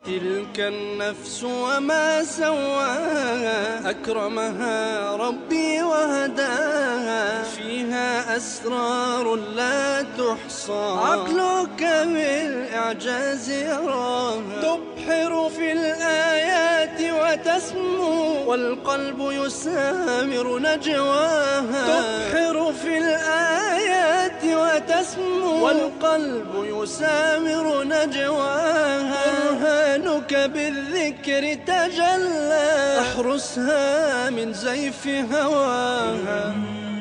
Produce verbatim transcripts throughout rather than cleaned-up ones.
تلك النفس وما سواها، أكرمها ربي وهداها، فيها أسرار لا تحصى، عقلك بالإعجاز يراها، تبحر في الآيات وتسمو، والقلب يسامر نجواها، تبحر في الآيات وتسمو، والقلب يسامر نجواها، برهانك بالذكر تجلى، احرسها من زيف هواها.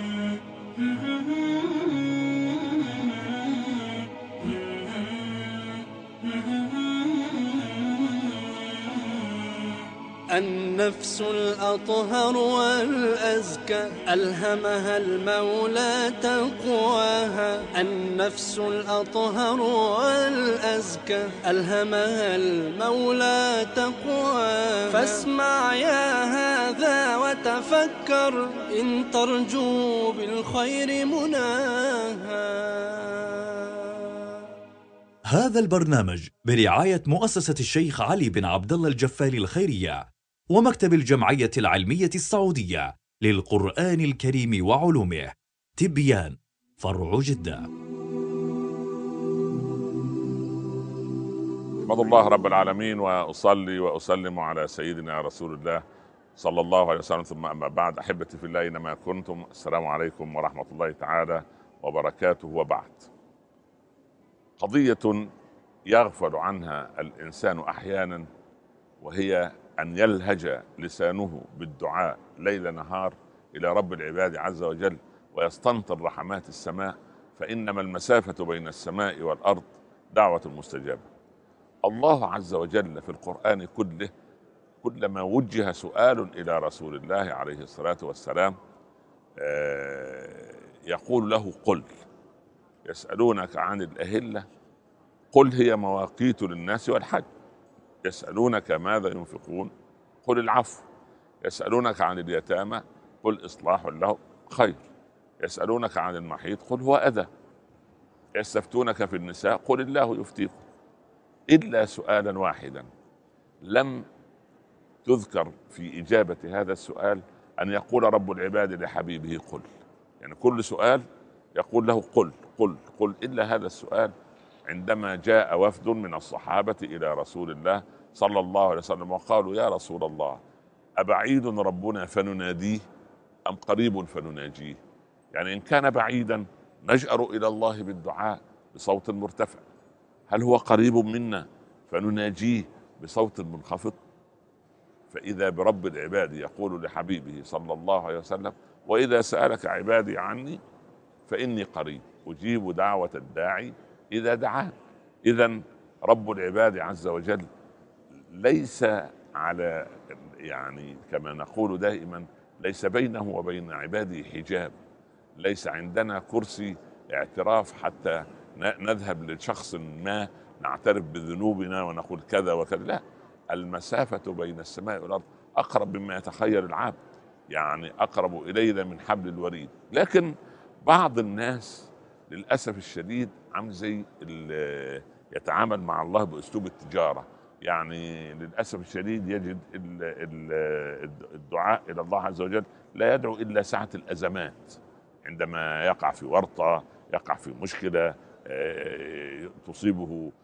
النفس الأطهر والأزكى، ألهمها المولى تقواها، النفس الأطهر والأزكى، ألهمها المولى تقواها، فاسمع يا هذا وتفكر، إن ترجو بالخير مناها. هذا البرنامج برعاية مؤسسة الشيخ علي بن عبد الله الجفاري الخيرية ومكتب الجمعية العلمية السعودية للقرآن الكريم وعلومه، تبيان، فرع جدة. أحمد الله رب العالمين وأصلي وأسلم على سيدنا رسول الله صلى الله عليه وسلم، ثم أما بعد. أحبتي في الله أينما كنتم، السلام عليكم ورحمة الله تعالى وبركاته. وبعد، قضية يغفل عنها الإنسان أحيانا، وهي أن يلهج لسانه بالدعاء ليل نهار إلى رب العباد عز وجل ويستنطر رحمات السماء، فإنما المسافة بين السماء والأرض دعوة مستجابة. الله عز وجل في القرآن كله كلما وجه سؤال إلى رسول الله عليه الصلاة والسلام يقول له قل. يسألونك عن الأهلة قل هي مواقيت للناس والحج، يسألونك ماذا ينفقون قل العفو، يسألونك عن اليتامى قل إصلاح له خير، يسألونك عن المحيط قل هو أذى، يستفتونك في النساء قل الله يفتيكم. إلا سؤالا واحدا لم تذكر في إجابة هذا السؤال، أن يقول رب العباد لحبيبه قل. يعني كل سؤال يقول له قل قل قل، إلا هذا السؤال عندما جاء وفد من الصحابة إلى رسول الله صلى الله عليه وسلم وقالوا يا رسول الله، أبعيد ربنا فنناديه أم قريب فنناجيه؟ يعني إن كان بعيدا نجأر إلى الله بالدعاء بصوت مرتفع، هل هو قريب منا فنناجيه بصوت منخفض؟ فإذا برب العباد يقول لحبيبه صلى الله عليه وسلم وإذا سألك عبادي عني فإني قريب أجيب دعوة الداعي إذا دعان. إذن رب العباد عز وجل ليس على، يعني كما نقول دائما، ليس بينه وبين عباده حجاب، ليس عندنا كرسي اعتراف حتى نذهب لشخص ما نعترف بذنوبنا ونقول كذا وكذا، لا، المسافة بين السماء والأرض أقرب مما يتخيل العبد، يعني أقرب إلينا من حبل الوريد. لكن بعض الناس للأسف الشديد عم زي يتعامل مع الله بأسلوب التجارة، يعني للأسف الشديد يجد الدعاء إلى الله عز وجل لا يدعو إلا ساعة الأزمات، عندما يقع في ورطة، يقع في مشكلة تصيبه،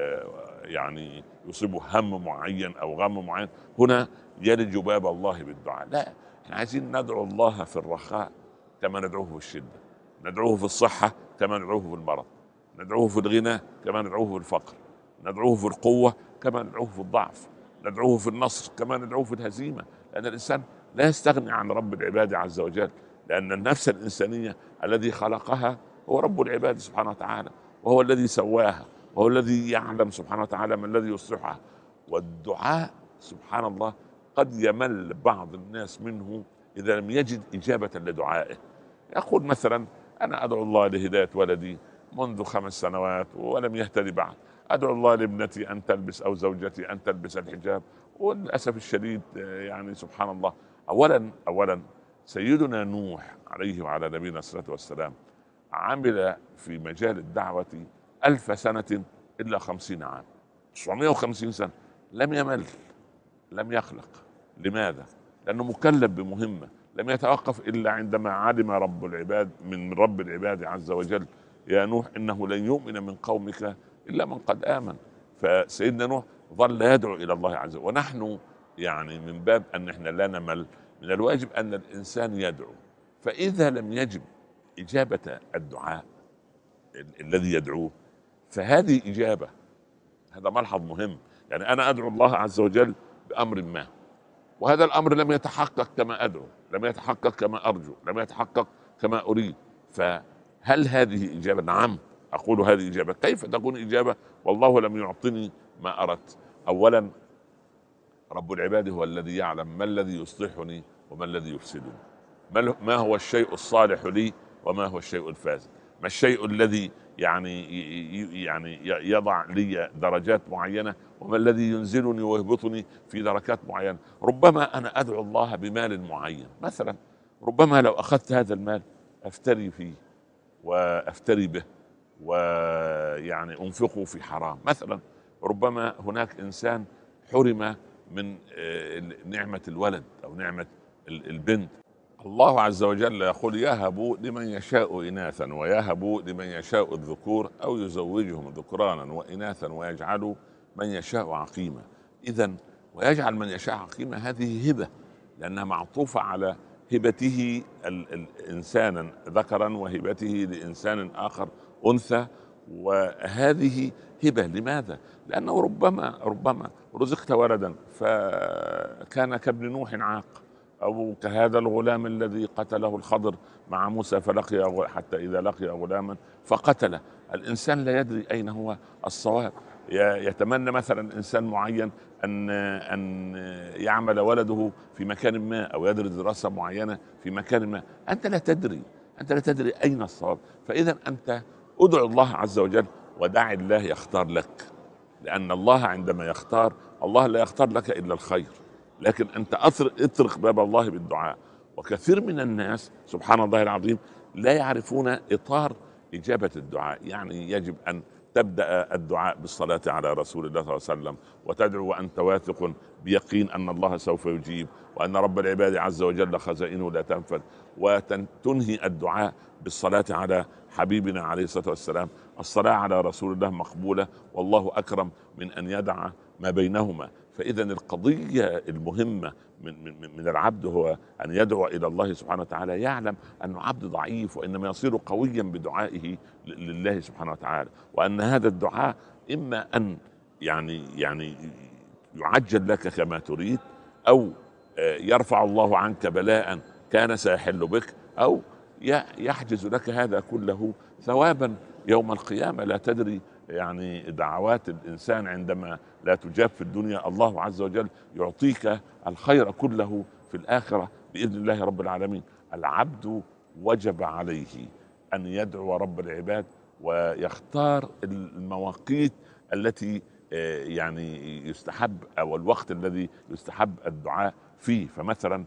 يعني يصيبه هم معين أو غم معين، هنا يلج باب الله بالدعاء. لا، احنا عايزين ندعو الله في الرخاء كما ندعوه في الشدة، ندعوه في الصحة كما ندعوه في المرض، ندعوه في الغنى كما ندعوه في الفقر، ندعوه في القوة كما ندعوه في الضعف، ندعوه في النصر كما ندعوه في الهزيمة، لأن الإنسان لا يستغني عن رب العباد عز وجل، لأن النفس الإنسانية الذي خلقها هو رب العباد سبحانه وتعالى، وهو الذي سواها، وهو الذي يعلم سبحانه وتعالى ما الذي يصلحها. والدعاء سبحان الله قد يمل بعض الناس منه إذا لم يجد إجابة لدعائه. يقول مثلا أنا أدعو الله لهداية ولدي منذ خمس سنوات ولم يهتدي بعد، أدعو الله لابنتي أن تلبس أو زوجتي أن تلبس الحجاب، وللأسف الشديد يعني سبحان الله. أولا أولا سيدنا نوح عليه وعلى نبينا الصلاة والسلام عمل في مجال الدعوة ألف سنة إلا خمسين عام، تسعمائة وخمسين سنة، لم يمل، لم يخلق. لماذا؟ لأنه مكلف بمهمة، لم يتوقف إلا عندما علم رب العباد من رب العباد عز وجل: يا نوح إنه لن يؤمن من قومك إلا من قد آمن. فسيدنا نوح ظل يدعو إلى الله عز وجل. ونحن يعني من باب أن احنا لا نمل، من الواجب أن الإنسان يدعو. فإذا لم يجب إجابة الدعاء الذي يدعوه، فهذه إجابة. هذا ملحظ مهم. يعني أنا أدعو الله عز وجل بأمر ما، وهذا الأمر لم يتحقق كما أدعو، لم يتحقق كما أرجو، لم يتحقق كما أريد. فهل هذه إجابة؟ نعم، أقول هذه إجابة. كيف تكون إجابة والله لم يعطني ما أردت؟ أولا، رب العباد هو الذي يعلم ما الذي يصلحني وما الذي يفسدني، ما هو الشيء الصالح لي وما هو الشيء الفاسد، ما الشيء الذي يعني يعني يضع لي درجات معينة وما الذي ينزلني ويهبطني في دركات معينة. ربما أنا أدعو الله بمال معين مثلا، ربما لو أخذت هذا المال أفتري فيه وأفتري به ويعني أنفقه في حرام مثلا. ربما هناك إنسان حرم من نعمة الولد أو نعمة البنت. الله عز وجل يقول: يهب لمن يشاء إناثا ويهب لمن يشاء الذكور أو يزوجهم ذكرانا وإناثا ويجعل من يشاء عقيما. إذن ويجعل من يشاء عقيما هذه هبة، لأنها معطوفة على هبته إنسانا ذكرا وهبته لإنسان آخر أنثى، وهذه هبة. لماذا؟ لأنه ربما ربما رزقت ولدا فكان كابن نوح عاق، أو كهذا الغلام الذي قتله الخضر مع موسى فلقي حتى إذا لقي غلاما فقتله. الإنسان لا يدري أين هو الصواب. يتمنى مثلا إنسان معين أن أن يعمل ولده في مكان ما أو يدرس دراسة معينة في مكان ما. أنت لا تدري، أنت لا تدري أين الصواب. فإذا أنت ادعو الله عز وجل ودع الله يختار لك، لأن الله عندما يختار، الله لا يختار لك إلا الخير، لكن أنت اطرق باب الله بالدعاء. وكثير من الناس سبحان الله العظيم لا يعرفون إطار إجابة الدعاء. يعني يجب أن تبدأ الدعاء بالصلاة على رسول الله صلى الله عليه وسلم، وتدعو وأنت واثق بيقين أن الله سوف يجيب، وأن رب العباد عز وجل خزائنه لا تنفذ، وتنهي الدعاء بالصلاة على حبيبنا عليه الصلاة والسلام. الصلاة على رسول الله مقبولة، والله أكرم من أن يدع ما بينهما. فإذا القضية المهمة من, من, من العبد هو أن يدعو إلى الله سبحانه وتعالى، يعلم أنه عبد ضعيف، وإنما يصير قويا بدعائه لله سبحانه وتعالى، وأن هذا الدعاء إما أن يعني يعني يعجل لك كما تريد، أو يرفع الله عنك بلاء كان سيحل بك، أو يحجز لك هذا كله ثوابا يوم القيامة. لا تدري يعني دعوات الإنسان عندما لا تجاب في الدنيا، الله عز وجل يعطيك الخير كله في الآخرة بإذن الله رب العالمين. العبد وجب عليه أن يدعو رب العباد ويختار المواقيت التي يعني يستحب، أو الوقت الذي يستحب الدعاء فيه. فمثلا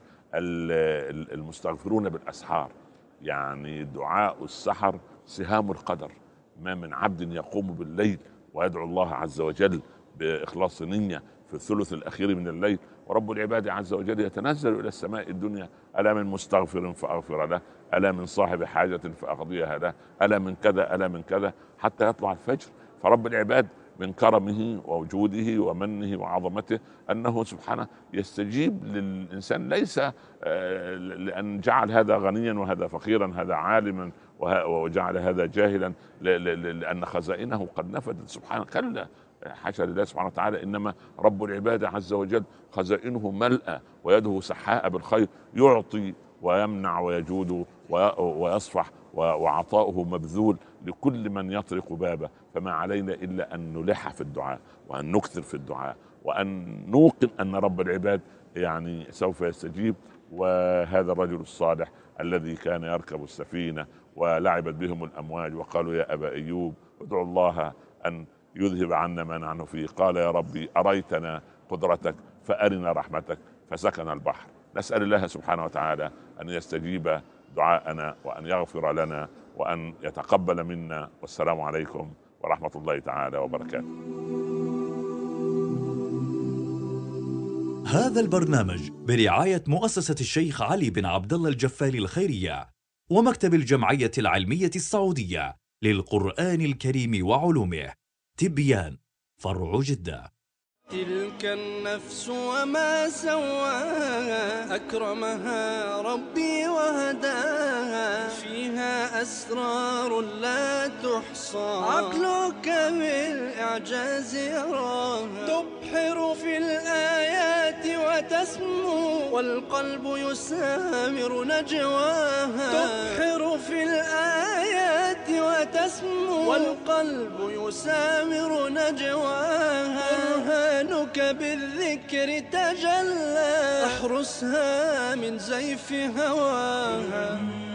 المستغفرون بالأسحار، يعني دعاء السحر سهام القدر. ما من عبد يقوم بالليل ويدعو الله عز وجل بإخلاص نية في الثلث الأخير من الليل، ورب العباد عز وجل يتنزل إلى السماء الدنيا: ألا من مستغفر فأغفر له، ألا من صاحب حاجة فأقضيها له، ألا من كذا، ألا من كذا، حتى يطلع الفجر. فرب العباد من كرمه ووجوده ومنه وعظمته أنه سبحانه يستجيب للإنسان، ليس لأن جعل هذا غنيا وهذا فقيرا، هذا عالما وجعل هذا جاهلا لأن خزائنه قد نفذت سبحانه. كلا، حاشا لله سبحانه وتعالى. إنما رب العباد عز وجل خزائنه ملأى ويده سحاء بالخير، يعطي ويمنع ويجود ويصفح، وعطاؤه مبذول لكل من يطرق بابه. فما علينا إلا أن نلح في الدعاء، وأن نكثر في الدعاء، وأن نوقن أن رب العباد يعني سوف يستجيب. وهذا الرجل الصالح الذي كان يركب السفينة ولعبت بهم الأمواج وقالوا: يا أبا أيوب ادعو الله أن يذهب عنا ما نحن فيه. قال: يا ربي أريتنا قدرتك فأرنا رحمتك، فسكن البحر. نسأل الله سبحانه وتعالى أن يستجيب دعاءنا، وأن يغفر لنا، وأن يتقبل منا. والسلام عليكم ورحمة الله تعالى وبركاته. هذا البرنامج برعاية مؤسسة الشيخ علي بن عبد الله الجفالي الخيرية ومكتب الجمعية العلمية السعودية للقرآن الكريم وعلومه. تبيان، فرع جدة. تلك النفس وما سواها، أكرمها ربي وهداها، فيها أسرار لا تحصى، عقلك بالإعجاز يراها، تبحر في الآيات وتسمو، والقلب يسامر نجواها، تبحر في الآيات وتسمو، والقلب يسامر نجواها، برهانك بالذكر تجلى، احرسها من زيف هواها.